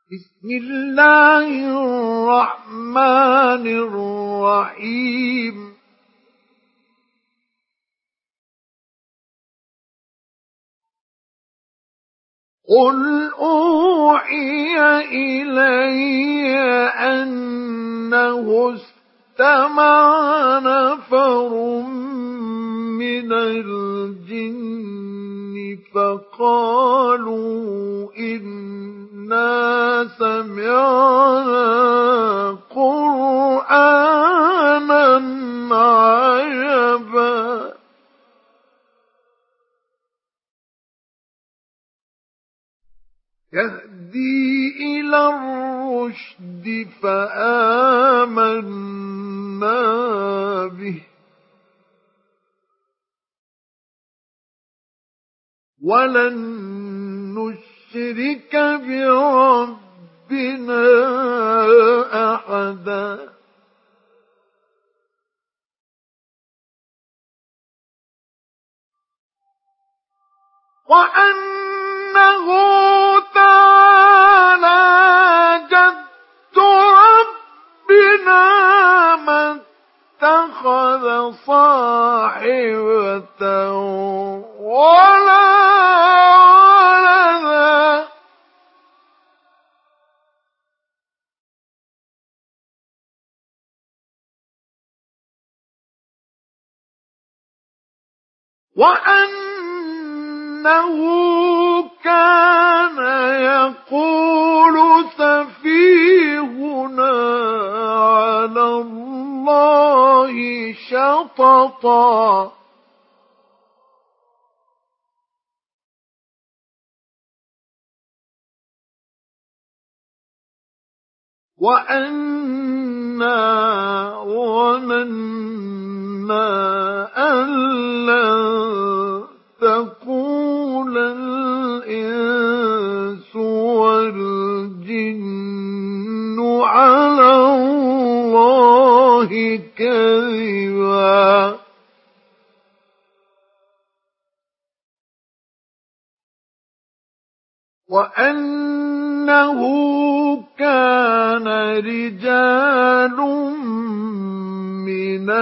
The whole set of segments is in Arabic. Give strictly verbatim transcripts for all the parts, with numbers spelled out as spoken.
بسم الله الرحمن الرحيم قل أوحي إلي أنه استمع نفر من الجن فقالوا إنا سمعنا قرآنا عجبا يهدي إلى الرشد فآمنا به ولن نشرك بربنا أحدا وأنه تعالى جد ربنا ما اتخذ صاحبة ولا ولدا وأنه كان يقول سفيهنا على الله شططا وأنا ظننا أن لن تقول الإنس والجن على الله كذبا وأنه كان رجال من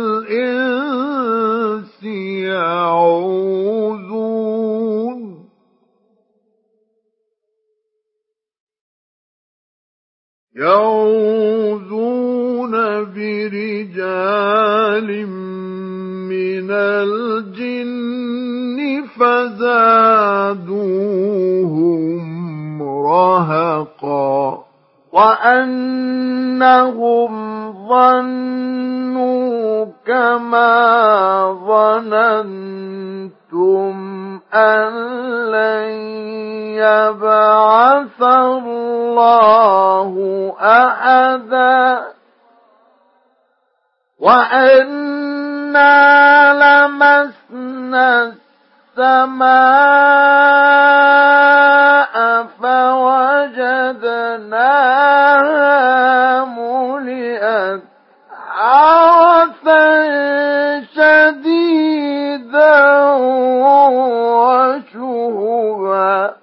الإنس يعوذون يعوذون برجال من الجن فزادوهم رهقا وأنهم ظنوا كما ظننتم أن لن يبعث الله أحدا وأنا لمسنا السماء فوجدناها ملئت حرسا شديدا وشهبا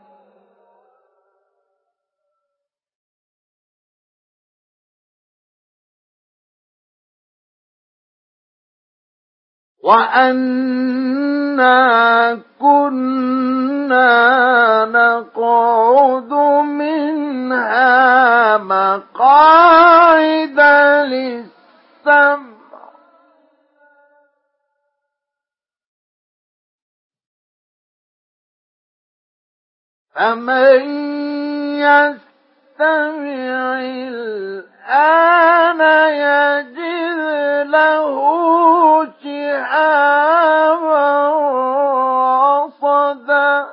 وأنا كنا نقعد منها مقاعد للسمع فمن يستمع الآن يجد له شهابا رصدا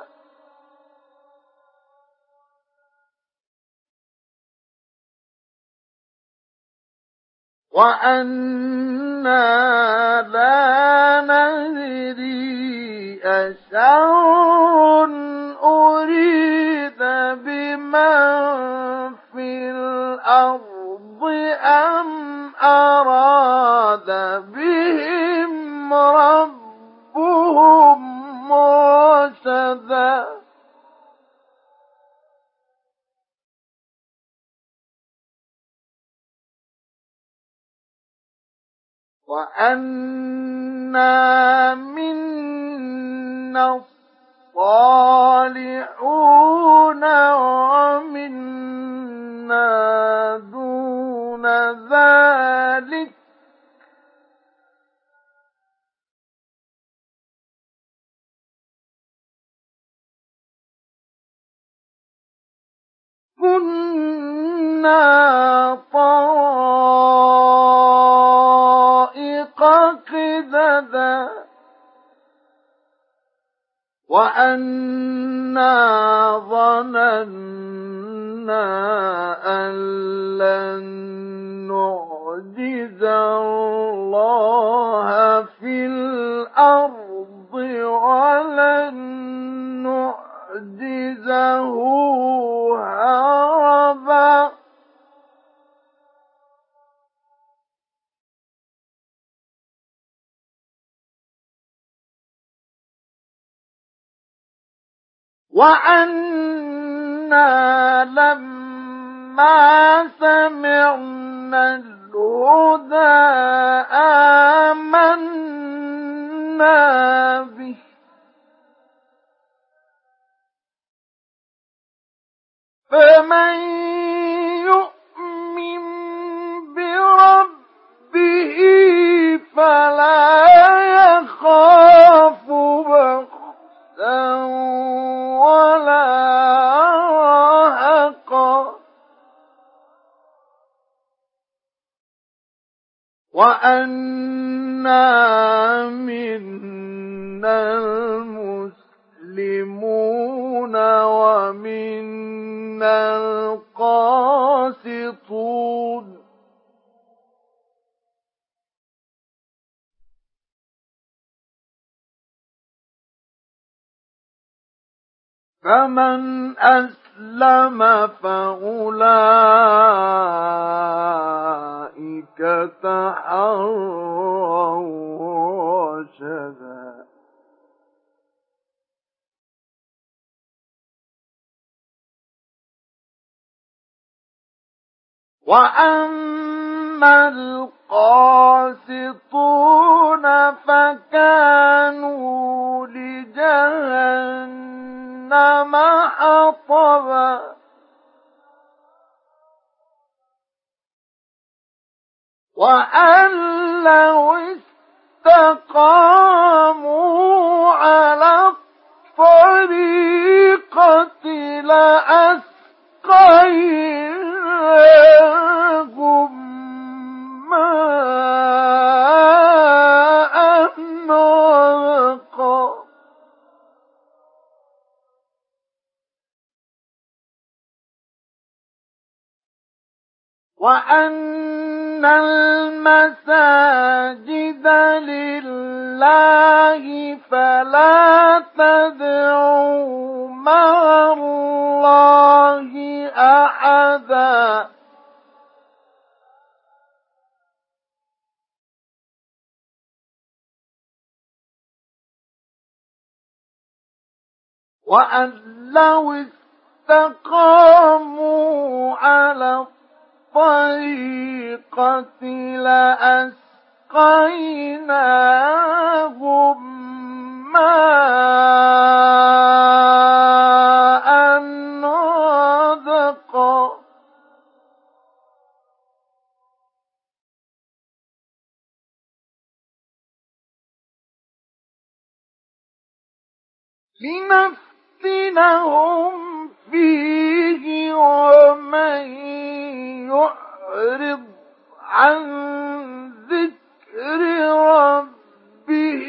وأنا لا ندري أشر أريد بمن في الأرض أم أراد بهم ربهم رشدا وأنا منا الصالحون ومنا دون ذلك كنا طرائق قددا وأنا ظننا أن لن نعجز الله في الأرض ولن نعجزه هربا وأنا لما سمعنا الهدى آمنا به فمن يؤمن بربه فلا يخاف بخسا ولا رهقا وأنا منا المسلمون ومنا القاسطون فمن أسلم فأولئك تحروا رشدا وأما القاسطون فكانوا لجهنم حطبا وأن لو استقاموا على الطريقة لأسقيناهم ماء غدقا وأن المساجد لله فلا تدعوا مع الله أحدا وأن لو استقاموا على الطريقة لأسقيناهم ماء غدقا لنفتنهم فيه ومن يعرض عن ذكر ربه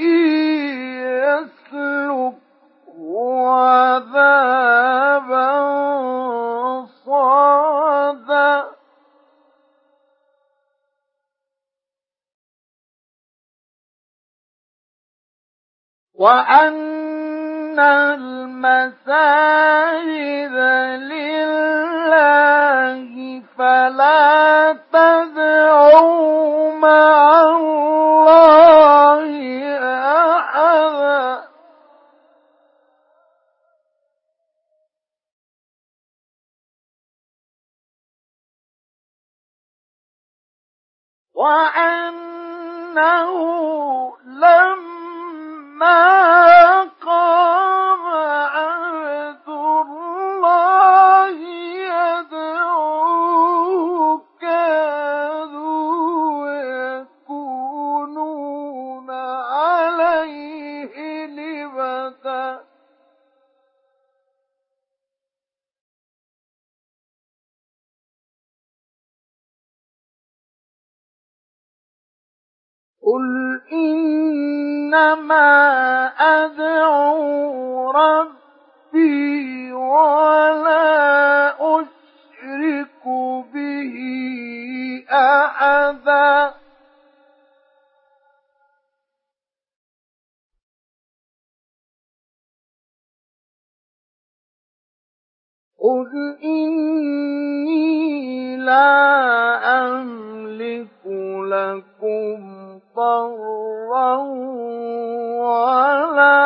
يسلكه عذابا صعدا وأن المساجد لله فلا تدعوا مع الله أحدا وأن لما قام عبد الله يدعوه كادوا يكونون عليه لبدا قل إنما أدعو ربي ولا أشرك به أحدا قل إني لا أملك لكم ضرا ولا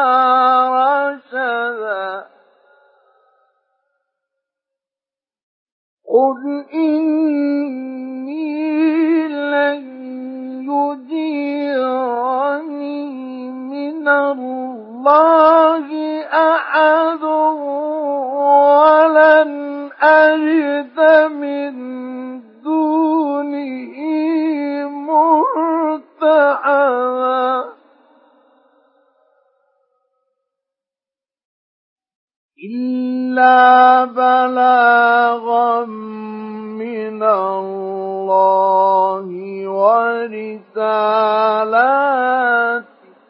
رشدا قل إني لن يجيرني من الله أحد ولن أجد من دونه ملتحدا إلا بلاغا من الله ورسالاته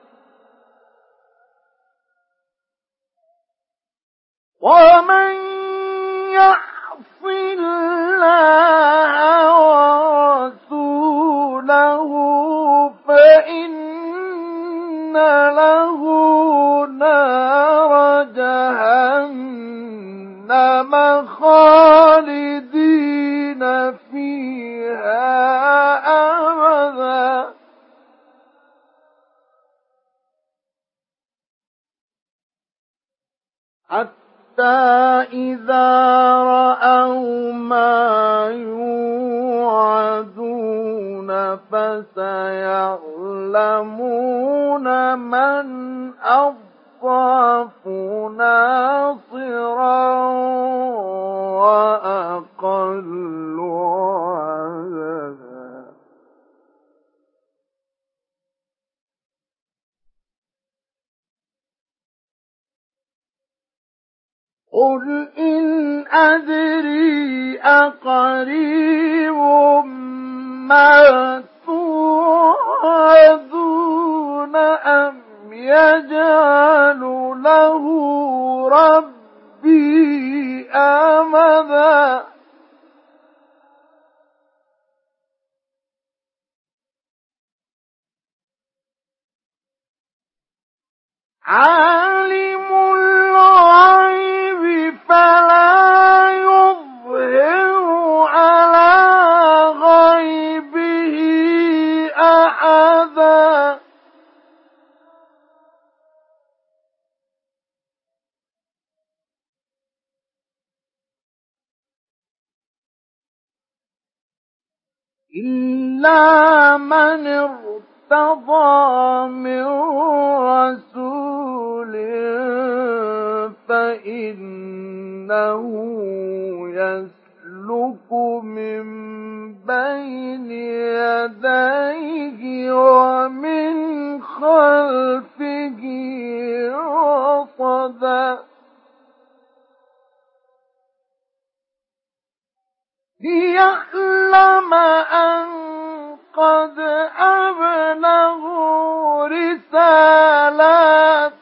ومن يعص الله ورسوله فإن له نار جهنم خالدين فيها أبدا حتى إذا رأوا ما يوعدون فسيعلمون من أضعف ناصرا وأقل عددا قل إن أدري أقريب ما توعدون أم يجعل له ربي أمدا عالم الغيب فلا يظهر على غيبه أحدا إلا من ارتضى من رسول فإنه يسلك من بين يديه ومن خلفه رصدا ليعلم أن قد أبلغوا رسالات